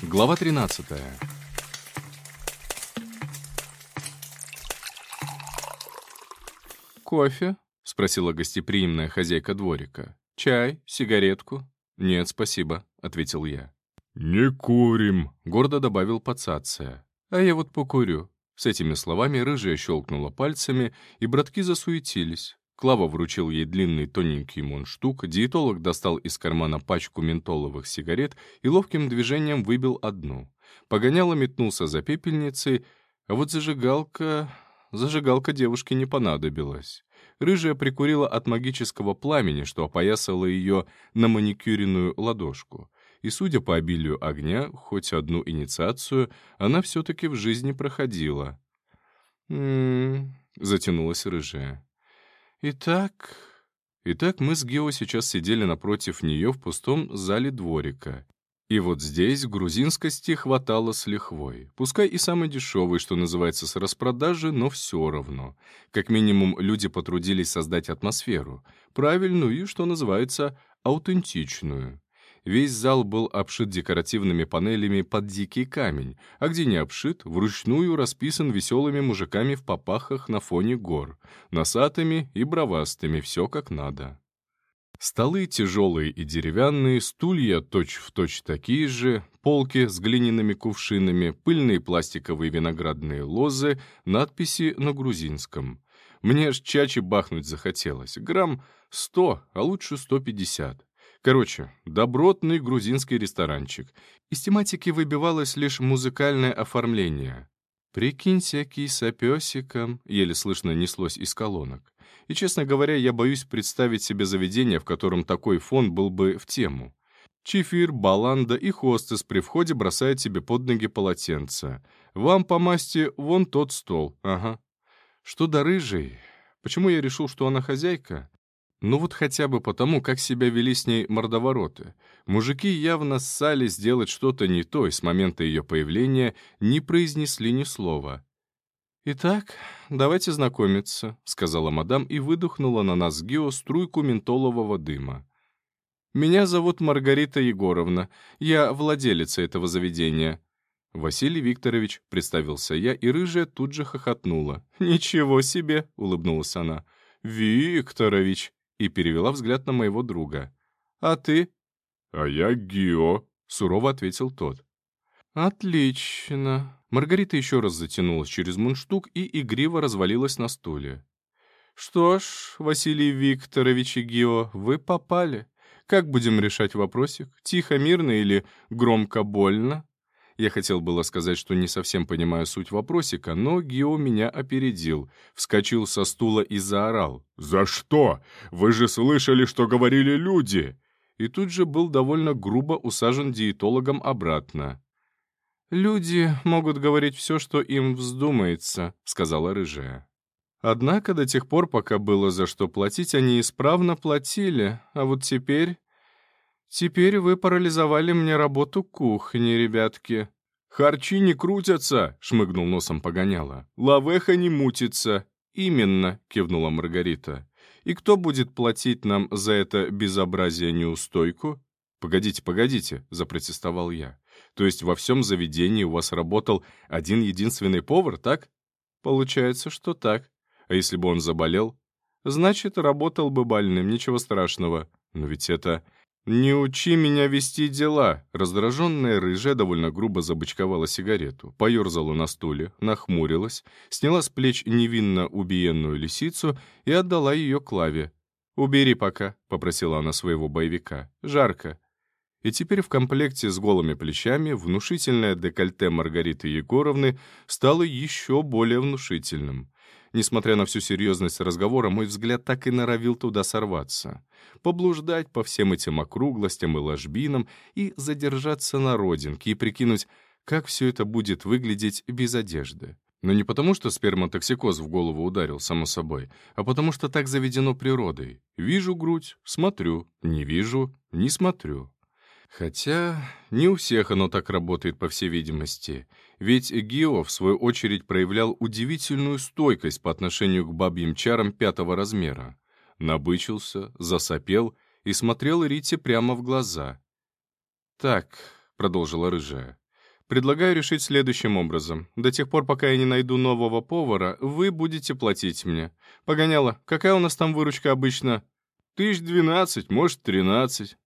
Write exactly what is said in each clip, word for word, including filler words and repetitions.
Глава тринадцатая. «Кофе?» — спросила гостеприимная хозяйка дворика. «Чай? Сигаретку?» «Нет, спасибо», — ответил я. «Не курим», — гордо добавил Пацация. «А я вот покурю». С этими словами рыжая щелкнула пальцами, и братки засуетились. Клава вручил ей длинный тоненький мундштук, диетолог достал из кармана пачку ментоловых сигарет и ловким движением выбил одну. Погоняло метнулся за пепельницей, а вот зажигалка... Зажигалка девушке не понадобилась. Рыжая прикурила от магического пламени, что опоясало ее на маникюренную ладошку. И, судя по обилию огня, хоть одну инициацию она все-таки в жизни проходила. «М-м-м», затянулась рыжая. Итак... Итак, мы с Гео сейчас сидели напротив нее в пустом зале дворика. И вот здесь грузинскости хватало с лихвой. Пускай и самый дешевый, что называется, с распродажи, но все равно. Как минимум, люди потрудились создать атмосферу. Правильную и, что называется, аутентичную. Весь зал был обшит декоративными панелями под дикий камень, а где не обшит, вручную расписан веселыми мужиками в попахах на фоне гор, носатыми и бровастыми, все как надо. Столы тяжелые и деревянные, стулья точь-в-точь такие же, полки с глиняными кувшинами, пыльные пластиковые виноградные лозы, надписи на грузинском. Мне аж чачи бахнуть захотелось, грамм сто, а лучше сто пятьдесят. Короче, добротный грузинский ресторанчик. Из тематики выбивалось лишь музыкальное оформление. «Прикинься, киса песиком», еле слышно неслось из колонок. И, честно говоря, я боюсь представить себе заведение, в котором такой фон был бы в тему. Чефир, баланда и хостес при входе бросают себе под ноги полотенца. Вам по масти вон тот стол, ага. Что до рыжей? Почему я решил, что она хозяйка? Ну вот хотя бы потому, как себя вели с ней мордовороты. Мужики явно ссали сделать что-то не то, и с момента ее появления не произнесли ни слова. «Итак, давайте знакомиться», — сказала мадам и выдохнула на нас с Гео струйку ментолового дыма. «Меня зовут Маргарита Егоровна. Я владелица этого заведения». «Василий Викторович», — представился я, и рыжая тут же хохотнула. «Ничего себе!» — улыбнулась она. «Викторович!» — и перевела взгляд на моего друга. «А ты?» «А я Гио», — сурово ответил тот. «Отлично». Маргарита еще раз затянулась через мундштук и игриво развалилась на стуле. «Что ж, Василий Викторович и Гио, вы попали. Как будем решать вопросик? Тихо, мирно или громко, больно?» Я хотел было сказать, что не совсем понимаю суть вопросика, но Гио меня опередил, вскочил со стула и заорал. «За что? Вы же слышали, что говорили люди!» И тут же был довольно грубо усажен диетологом обратно. «Люди могут говорить все, что им вздумается», — сказала рыжая. «Однако до тех пор, пока было за что платить, они исправно платили, а вот теперь... Теперь вы парализовали мне работу кухни, ребятки». «Харчи не крутятся», — шмыгнул носом Погоняло. «Лавеха не мутится». «Именно», — кивнула Маргарита. «И кто будет платить нам за это безобразие-неустойку?» «Погодите, погодите», — запротестовал я. «То есть во всем заведении у вас работал один единственный повар, так?» «Получается, что так. А если бы он заболел?» «Значит, работал бы больным, ничего страшного. Но ведь это...» «Не учи меня вести дела!» Раздраженная рыжая довольно грубо забычковала сигарету, поерзала на стуле, нахмурилась, сняла с плеч невинно убиенную лисицу и отдала ее Клаве. «Убери пока», — попросила она своего боевика. «Жарко». И теперь в комплекте с голыми плечами внушительное декольте Маргариты Егоровны стало еще более внушительным. Несмотря на всю серьезность разговора, мой взгляд так и норовил туда сорваться. Поблуждать по всем этим округлостям и ложбинам и задержаться на родинке и прикинуть, как все это будет выглядеть без одежды. Но не потому, что сперматоксикоз в голову ударил, само собой, а потому что так заведено природой. Вижу грудь — смотрю, не вижу — не смотрю. Хотя не у всех оно так работает, по всей видимости. Ведь Гио, в свою очередь, проявлял удивительную стойкость по отношению к бабьим чарам пятого размера. Набычился, засопел и смотрел Рите прямо в глаза. «Так», — продолжила рыжая, Предлагаю решить следующим образом. До тех пор, пока я не найду нового повара, вы будете платить мне. Погоняло, какая у нас там выручка обычно? Тысяч двенадцать, может, тринадцать.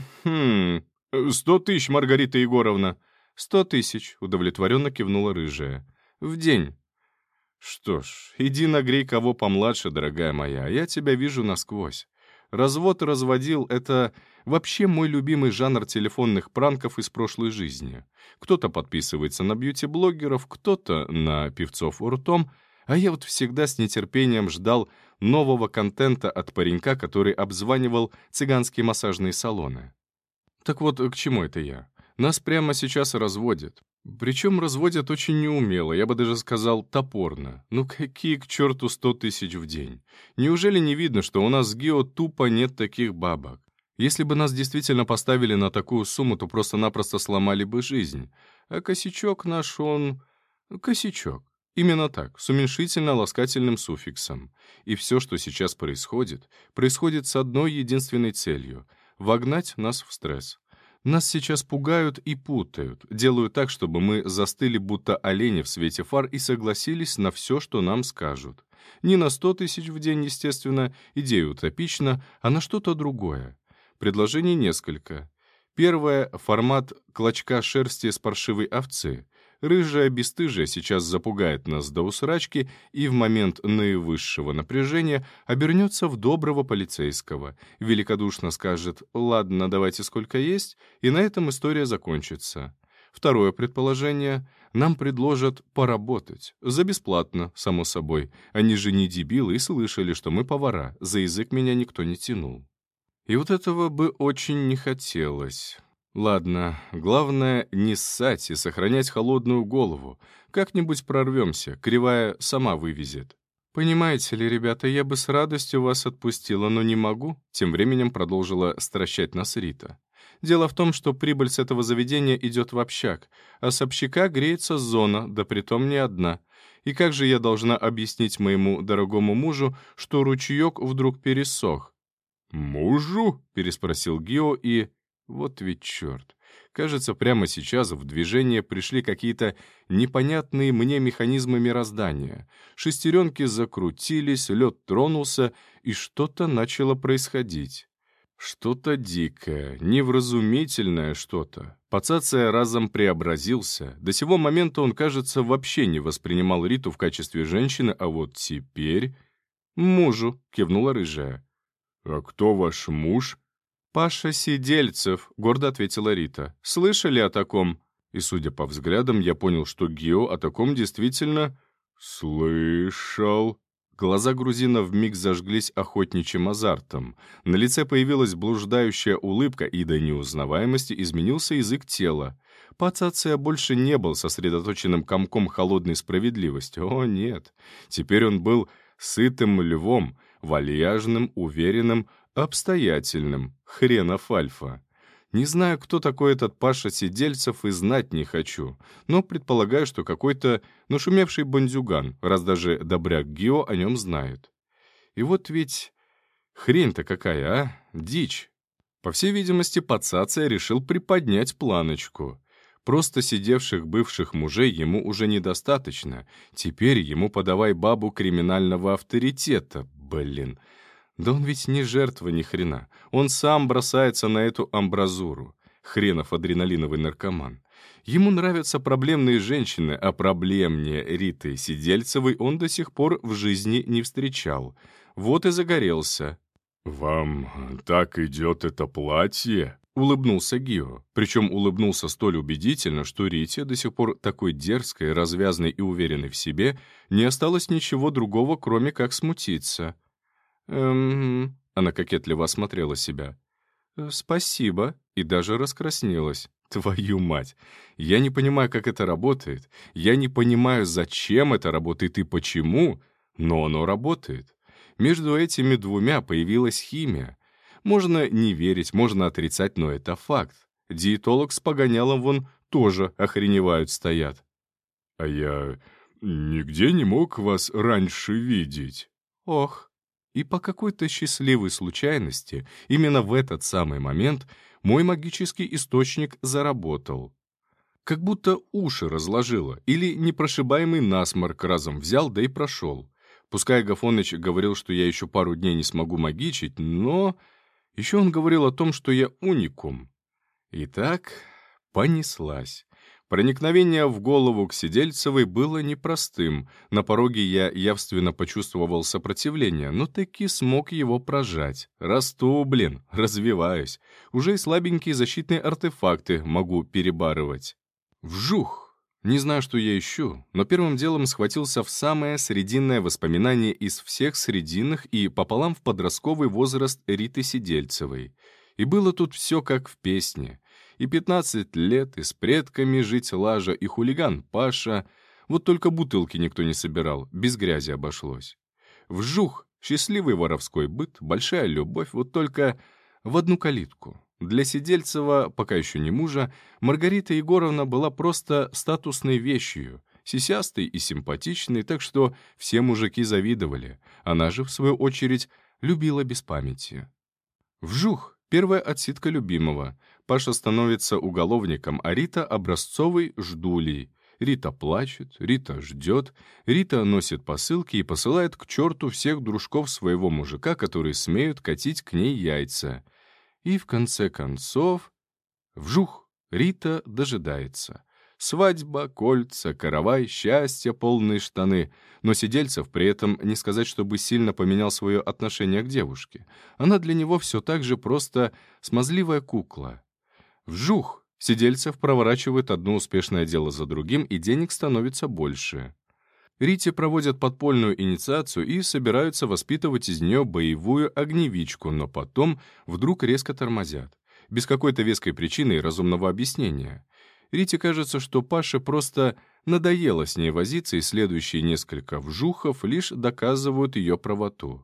Угу. Сто тысяч, Маргарита Егоровна. Сто тысяч, удовлетворенно кивнула рыжая. В день. Что ж, иди нагрей кого помладше, дорогая моя, я тебя вижу насквозь. Развод и разводил — это вообще мой любимый жанр телефонных пранков из прошлой жизни. Кто-то подписывается на бьюти-блогеров, кто-то на певцов уртом, а я вот всегда с нетерпением ждал нового контента от паренька, который обзванивал цыганские массажные салоны. Так вот, к чему это я? Нас прямо сейчас разводят. Причем разводят очень неумело, я бы даже сказал топорно. Ну какие к черту сто тысяч в день? Неужели не видно, что у нас с Гео тупо нет таких бабок? Если бы нас действительно поставили на такую сумму, то просто-напросто сломали бы жизнь. А косячок наш, он... косячок. Именно так, с уменьшительно-ласкательным суффиксом. И все, что сейчас происходит, происходит с одной единственной целью — вогнать нас в стресс. Нас сейчас пугают и путают, делают так, чтобы мы застыли будто олени в свете фар и согласились на все, что нам скажут. Не на сто тысяч в день, естественно, идея утопична, а на что-то другое. Предложений несколько. Первое — формат клочка шерсти с паршивой овцы. Рыжая бесстыжая сейчас запугает нас до усрачки и в момент наивысшего напряжения обернется в доброго полицейского, великодушно скажет «ладно, давайте сколько есть», и на этом история закончится. Второе предположение — нам предложат поработать. За бесплатно, само собой. Они же не дебилы и слышали, что мы повара, за язык меня никто не тянул. И вот этого бы очень не хотелось. Ладно, главное не ссать и сохранять холодную голову. Как-нибудь прорвемся, кривая сама вывезет. «Понимаете ли, ребята, я бы с радостью вас отпустила, но не могу», тем временем продолжила стращать нас Рита. «Дело в том, что прибыль с этого заведения идет в общак, а с общака греется зона, да притом не одна. И как же я должна объяснить моему дорогому мужу, что ручеек вдруг пересох?» «Мужу?» — переспросил Гео и... Вот ведь черт. Кажется, прямо сейчас в движение пришли какие-то непонятные мне механизмы мироздания. Шестеренки закрутились, лед тронулся, и что-то начало происходить. Что-то дикое, невразумительное что-то. Пацация разом преобразился. До сего момента он, кажется, вообще не воспринимал Риту в качестве женщины, а вот теперь... «Мужу», — кивнула рыжая. «А кто ваш муж?» «Паша Сидельцев», — гордо ответила Рита. «Слышали о таком?» И, судя по взглядам, я понял, что Гео о таком действительно... «Слышал». Глаза грузина вмиг зажглись охотничьим азартом. На лице появилась блуждающая улыбка, и до неузнаваемости изменился язык тела. Пацация больше не был сосредоточенным комком холодной справедливости. О, нет. Теперь он был сытым львом, вальяжным, уверенным, обстоятельным, хренов альфа. Не знаю, кто такой этот Паша Сидельцев, и знать не хочу, но предполагаю, что какой-то нашумевший бандюган, раз даже добряк Гео о нем знает. И вот ведь хрень-то какая, а? Дичь. По всей видимости, Пацация решил приподнять планочку. Просто сидевших бывших мужей ему уже недостаточно. Теперь ему подавай бабу криминального авторитета, блин. Да он ведь не жертва ни хрена. Он сам бросается на эту амбразуру. Хренов адреналиновый наркоман. Ему нравятся проблемные женщины, а проблемнее Риты Сидельцевой он до сих пор в жизни не встречал. Вот и загорелся. «Вам так идет это платье?» — улыбнулся Гио. Причем улыбнулся столь убедительно, что Рите, до сих пор такой дерзкой, развязной и уверенной в себе, не осталось ничего другого, кроме как смутиться. «Эм...» — она кокетливо осмотрела себя. «Спасибо», и даже раскраснелась. Твою мать! Я не понимаю, как это работает. Я не понимаю, зачем это работает и почему, но оно работает. Между этими двумя появилась химия. Можно не верить, можно отрицать, но это факт. Диетолог с погонялом вон тоже охреневают стоят. «А я нигде не мог вас раньше видеть». Ох. И по какой-то счастливой случайности, именно в этот самый момент, мой магический источник заработал. Как будто уши разложило, или непрошибаемый насморк разом взял, да и прошел. Пускай Агафоныч говорил, что я еще пару дней не смогу магичить, но еще он говорил о том, что я уникум. Итак, понеслась. Проникновение в голову к Сидельцевой было непростым. На пороге я явственно почувствовал сопротивление, но таки смог его прожать. Расту, блин, развиваюсь. Уже и слабенькие защитные артефакты могу перебарывать. Вжух! Не знаю, что я ищу, но первым делом схватился в самое срединное воспоминание из всех срединных и пополам в подростковый возраст Риты Сидельцевой. И было тут все как в песне. И пятнадцать лет, и с предками жить лажа, и хулиган Паша. Вот только бутылки никто не собирал, без грязи обошлось. Вжух! Счастливый воровской быт, большая любовь, вот только в одну калитку. Для Сидельцева, пока еще не мужа, Маргарита Егоровна была просто статусной вещью, сисястой и симпатичной, так что все мужики завидовали. Она же, в свою очередь, любила без памяти. Вжух! Первая отсидка любимого. Паша становится уголовником, а Рита — образцовой ждулей. Рита плачет, Рита ждет, Рита носит посылки и посылает к черту всех дружков своего мужика, которые смеют катить к ней яйца. И в конце концов... Вжух! Рита дожидается. Свадьба, кольца, каравай, счастье, полные штаны. Но Сидельцев при этом не сказать, чтобы сильно поменял свое отношение к девушке. Она для него все так же просто смазливая кукла. Вжух! Сидельцев проворачивает одно успешное дело за другим, и денег становится больше. Рите проводят подпольную инициацию и собираются воспитывать из нее боевую огневичку, но потом вдруг резко тормозят. Без какой-то веской причины и разумного объяснения. Рите кажется, что Паше просто надоело с ней возиться, и следующие несколько вжухов лишь доказывают ее правоту.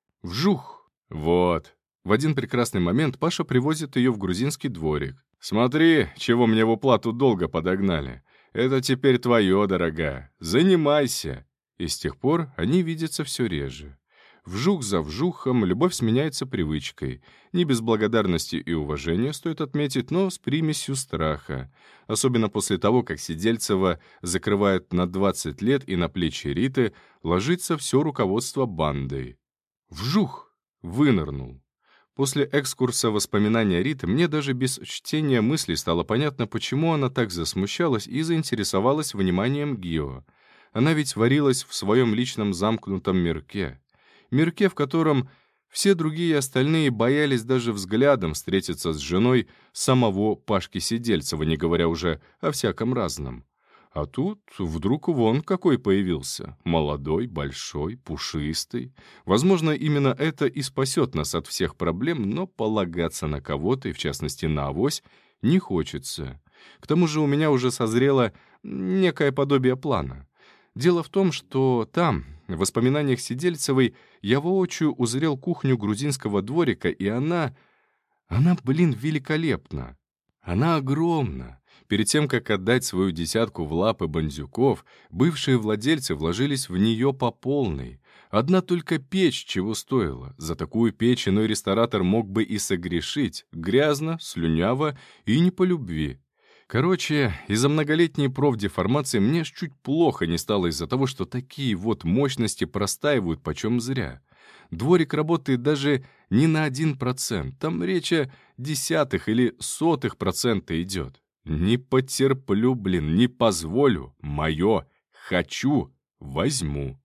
Вжух! Вот. В один прекрасный момент Паша привозит ее в грузинский дворик. «Смотри, чего мне в уплату долга подогнали. Это теперь твое, дорогая. Занимайся!» И с тех пор они видятся все реже. Вжух за вжухом любовь сменяется привычкой. Не без благодарности и уважения, стоит отметить, но с примесью страха. Особенно после того, как Сидельцева закрывает на двадцать лет, и на плечи Риты ложится все руководство бандой. Вжух! Вынырнул. После экскурса воспоминания Риты мне даже без чтения мыслей стало понятно, почему она так засмущалась и заинтересовалась вниманием Гио. Она ведь варилась в своем личном замкнутом мирке. Мирке, в котором все другие остальные боялись даже взглядом встретиться с женой самого Пашки Сидельцева, не говоря уже о всяком разном. А тут вдруг вон какой появился. Молодой, большой, пушистый. Возможно, именно это и спасет нас от всех проблем, но полагаться на кого-то, и в частности на авось, не хочется. К тому же у меня уже созрело некое подобие плана. Дело в том, что там, в воспоминаниях Сидельцевой, я воочию узрел кухню грузинского дворика, и она... Она, блин, великолепна. Она огромна. Перед тем, как отдать свою десятку в лапы бандюков, бывшие владельцы вложились в нее по полной. Одна только печь чего стоила. За такую печь иной ресторатор мог бы и согрешить. Грязно, слюняво и не по любви. Короче, из-за многолетней профдеформации мне ж чуть плохо не стало из-за того, что такие вот мощности простаивают почем зря. Дворик работает даже не на один процент. Там речь о десятых или сотых процента идет. Не потерплю, блин, не позволю. Мое. Хочу. Возьму.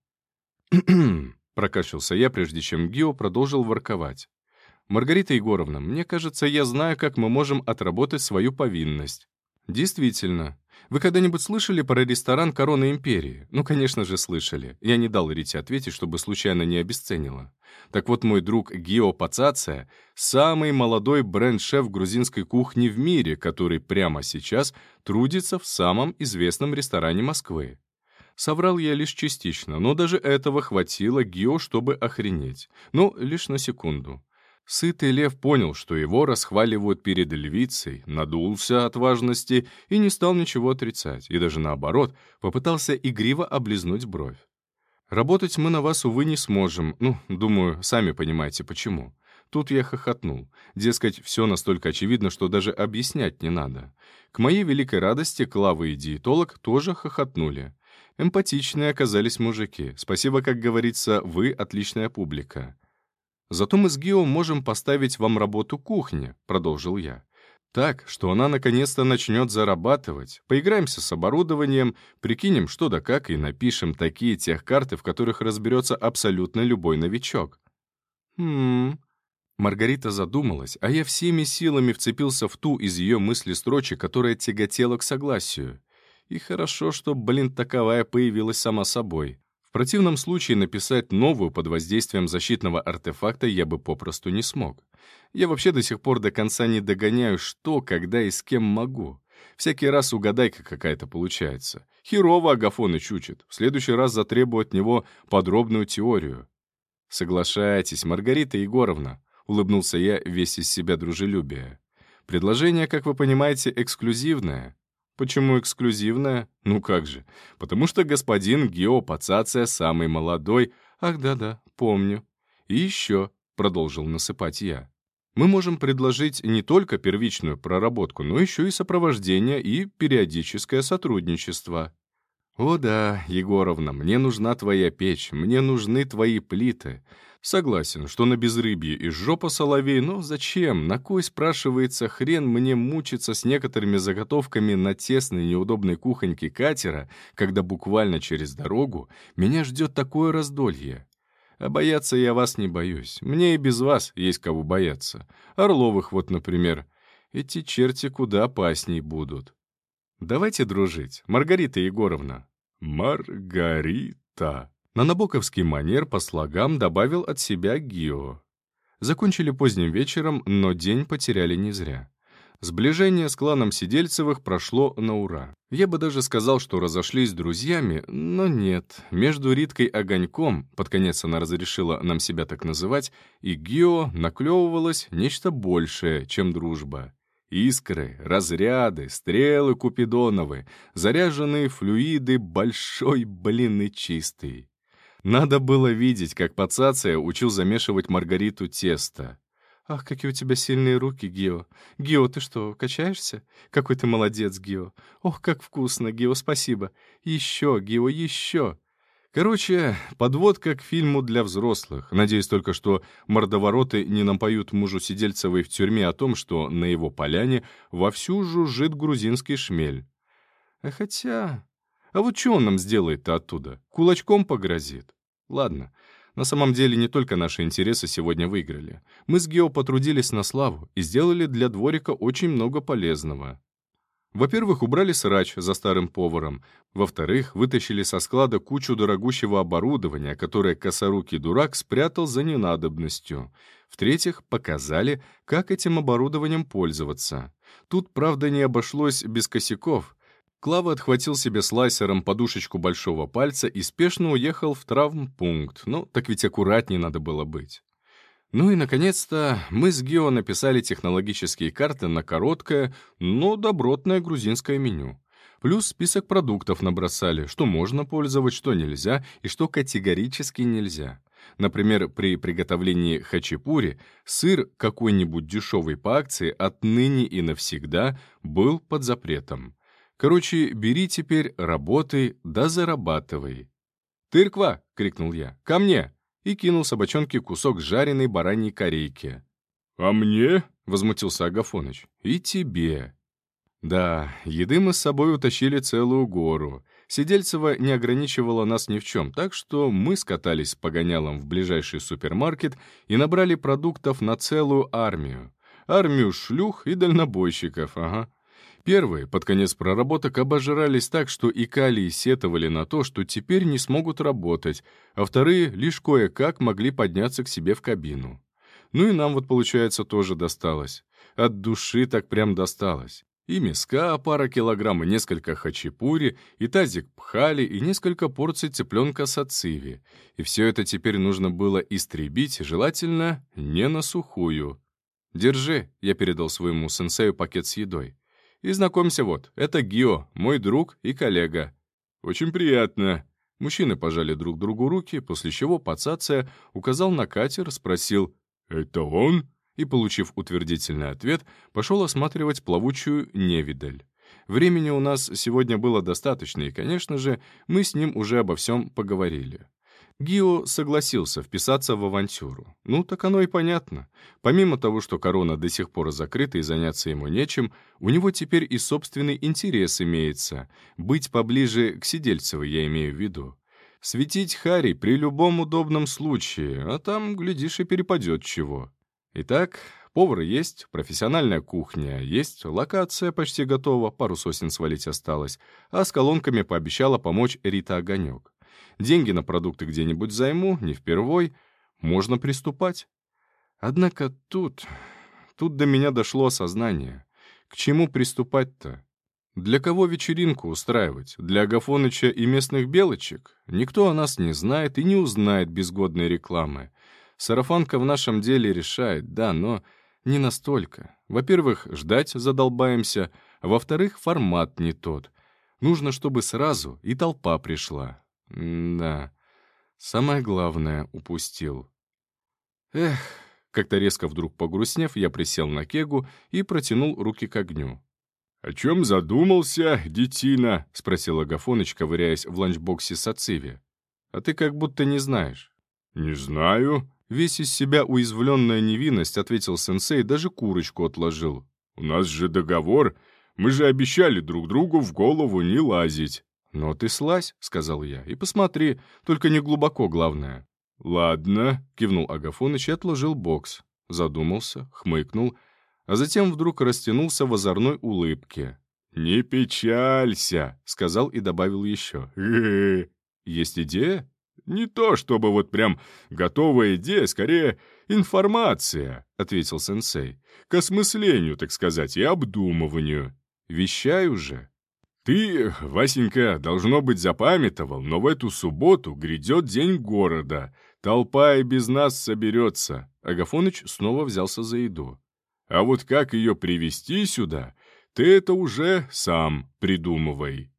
Прокашлялся я, прежде чем Гио продолжил ворковать. «Маргарита Егоровна, мне кажется, я знаю, как мы можем отработать свою повинность». «Действительно. Вы когда-нибудь слышали про ресторан «Корона Империи»?» Ну, конечно же, слышали. Я не дал Рите ответить, чтобы случайно не обесценила. Так вот, мой друг Гио Пацация — самый молодой бренд-шеф грузинской кухни в мире, который прямо сейчас трудится в самом известном ресторане Москвы. Соврал я лишь частично, но даже этого хватило Гио, чтобы охренеть. Ну, лишь на секунду. Сытый лев понял, что его расхваливают перед львицей, надулся от важности и не стал ничего отрицать, и даже наоборот, попытался игриво облизнуть бровь. «Работать мы на вас, увы, не сможем. Ну, думаю, сами понимаете, почему. Тут я хохотнул. Дескать, все настолько очевидно, что даже объяснять не надо. К моей великой радости Клава и диетолог тоже хохотнули. Эмпатичные оказались мужики. Спасибо, как говорится, вы отличная публика. «Зато мы с Гио можем поставить вам работу кухни», — продолжил я. «Так, что она наконец-то начнет зарабатывать. Поиграемся с оборудованием, прикинем что да как и напишем такие техкарты, в которых разберется абсолютно любой новичок». «Хм...» Маргарита задумалась, а я всеми силами вцепился в ту из ее мысли-строчек, которая тяготела к согласию. И хорошо, что, блин, таковая появилась сама собой. В противном случае написать новую под воздействием защитного артефакта я бы попросту не смог. Я вообще до сих пор до конца не догоняю, что, когда и с кем могу. Всякий раз угадайка какая-то получается. Херово Агафоныч учит. В следующий раз затребую от него подробную теорию. «Соглашайтесь, Маргарита Егоровна», — улыбнулся я весь из себя дружелюбия. «Предложение, как вы понимаете, эксклюзивное». «Почему эксклюзивное? Ну как же. Потому что господин Гио Пацация самый молодой. Ах, да-да, помню. И еще», — продолжил насыпать я, «мы можем предложить не только первичную проработку, но еще и сопровождение и периодическое сотрудничество». «О да, Егоровна, мне нужна твоя печь, мне нужны твои плиты». Согласен, что на безрыбье из жопа соловей, но зачем? На кой, спрашивается, хрен мне мучиться с некоторыми заготовками на тесной неудобной кухоньке катера, когда буквально через дорогу меня ждет такое раздолье? А бояться я вас не боюсь. Мне и без вас есть кого бояться. Орловых вот, например. Эти черти куда опасней будут. Давайте дружить, Маргарита Егоровна. Маргарита. На набоковский манер по слогам добавил от себя Гио. Закончили поздним вечером, но день потеряли не зря. Сближение с кланом Сидельцевых прошло на ура. Я бы даже сказал, что разошлись с друзьями, но нет. Между Риткой Огоньком, под конец она разрешила нам себя так называть, и Гио наклевывалось нечто большее, чем дружба. Искры, разряды, стрелы Купидоновы, заряженные флюиды большой, блин, и чистый. Надо было видеть, как Пацация учил замешивать Маргариту тесто. «Ах, какие у тебя сильные руки, Гио! Гио, ты что, качаешься? Какой ты молодец, Гио! Ох, как вкусно, Гио, спасибо! Еще, Гио, еще!» Короче, подводка к фильму для взрослых. Надеюсь только, что мордовороты не напоют мужу Сидельцевой в тюрьме о том, что на его поляне вовсю жужжит грузинский шмель. А хотя... А вот что он нам сделает-то оттуда? Кулачком погрозит? Ладно, на самом деле не только наши интересы сегодня выиграли. Мы с Гео потрудились на славу и сделали для дворика очень много полезного. Во-первых, убрали срач за старым поваром. Во-вторых, вытащили со склада кучу дорогущего оборудования, которое косорукий дурак спрятал за ненадобностью. В-третьих, показали, как этим оборудованием пользоваться. Тут, правда, не обошлось без косяков. Клава отхватил себе слайсером подушечку большого пальца и спешно уехал в травмпункт. Ну, так ведь аккуратнее надо было быть. Ну и, наконец-то, мы с Гео написали технологические карты на короткое, но добротное грузинское меню. Плюс список продуктов набросали, что можно пользовать, что нельзя и что категорически нельзя. Например, при приготовлении хачапури сыр какой-нибудь дешевый по акции отныне и навсегда был под запретом. Короче, бери теперь, работай, да зарабатывай. «Тырква!» — крикнул я. «Ко мне!» и кинул собачонке кусок жареной бараньей корейки. «А мне?» — возмутился Агафоныч. «И тебе». Да, еды мы с собой утащили целую гору. Сидельцева не ограничивала нас ни в чем, так что мы скатались с погонялом в ближайший супермаркет и набрали продуктов на целую армию. Армию шлюх и дальнобойщиков, ага. Первые, под конец проработок, обожрались так, что и калии сетовали на то, что теперь не смогут работать, а вторые лишь кое-как могли подняться к себе в кабину. Ну и нам вот, получается, тоже досталось. От души так прям досталось. И миска, пара килограмм, и несколько хачапури, и тазик пхали, и несколько порций цыпленка сациви. И все это теперь нужно было истребить, желательно не на сухую. «Держи», — я передал своему сенсею пакет с едой. «И знакомься вот, это Гио, мой друг и коллега». «Очень приятно». Мужчины пожали друг другу руки, после чего Пацация указал на катер, спросил: Это он?» И, получив утвердительный ответ, пошел осматривать плавучую невидаль. Времени у нас сегодня было достаточно, и, конечно же, мы с ним уже обо всем поговорили. Гио согласился вписаться в авантюру. Ну, так оно и понятно. Помимо того, что корона до сих пор закрыта и заняться ему нечем, у него теперь и собственный интерес имеется. Быть поближе к Сидельцевой, я имею в виду. Светить Хари при любом удобном случае, а там, глядишь, и перепадет чего. Итак, повар есть, профессиональная кухня есть, локация почти готова, пару сосен свалить осталось, а с колонками пообещала помочь Рита Огонек. Деньги на продукты где-нибудь займу, не впервой, можно приступать. Однако тут, тут до меня дошло осознание. К чему приступать-то? Для кого вечеринку устраивать? Для Агафоныча и местных белочек? Никто о нас не знает и не узнает без годной рекламы. Сарафанка в нашем деле решает, да, но не настолько. Во-первых, ждать задолбаемся, а во-вторых, формат не тот. Нужно, чтобы сразу и толпа пришла. М-да, самое главное упустил. Эх, как-то резко вдруг погрустнев, я присел на кегу и протянул руки к огню. «О чем задумался, детина?» — спросил Агафоныч, ковыряясь в ланчбоксе сациви. «А ты как будто не знаешь». «Не знаю». Весь из себя уязвленная невинность, ответил сенсей, даже курочку отложил. «У нас же договор. Мы же обещали друг другу в голову не лазить». «Ну ты слазь», — сказал я, — «и посмотри, только не глубоко, главное». «Ладно», — кивнул Агафоныч и отложил бокс. Задумался, хмыкнул, а затем вдруг растянулся в озорной улыбке. «Не печалься», — сказал и добавил еще. «Э-э-э». «Есть идея?» «Не то чтобы вот прям готовая идея, скорее информация», — ответил сенсей. «К осмыслению, так сказать, и обдумыванию». «Вещай уже». «Ты, Васенька, должно быть, запамятовал, но в эту субботу грядет день города. Толпа и без нас соберется». Агафоныч снова взялся за еду. «А вот как ее привести сюда, ты это уже сам придумывай».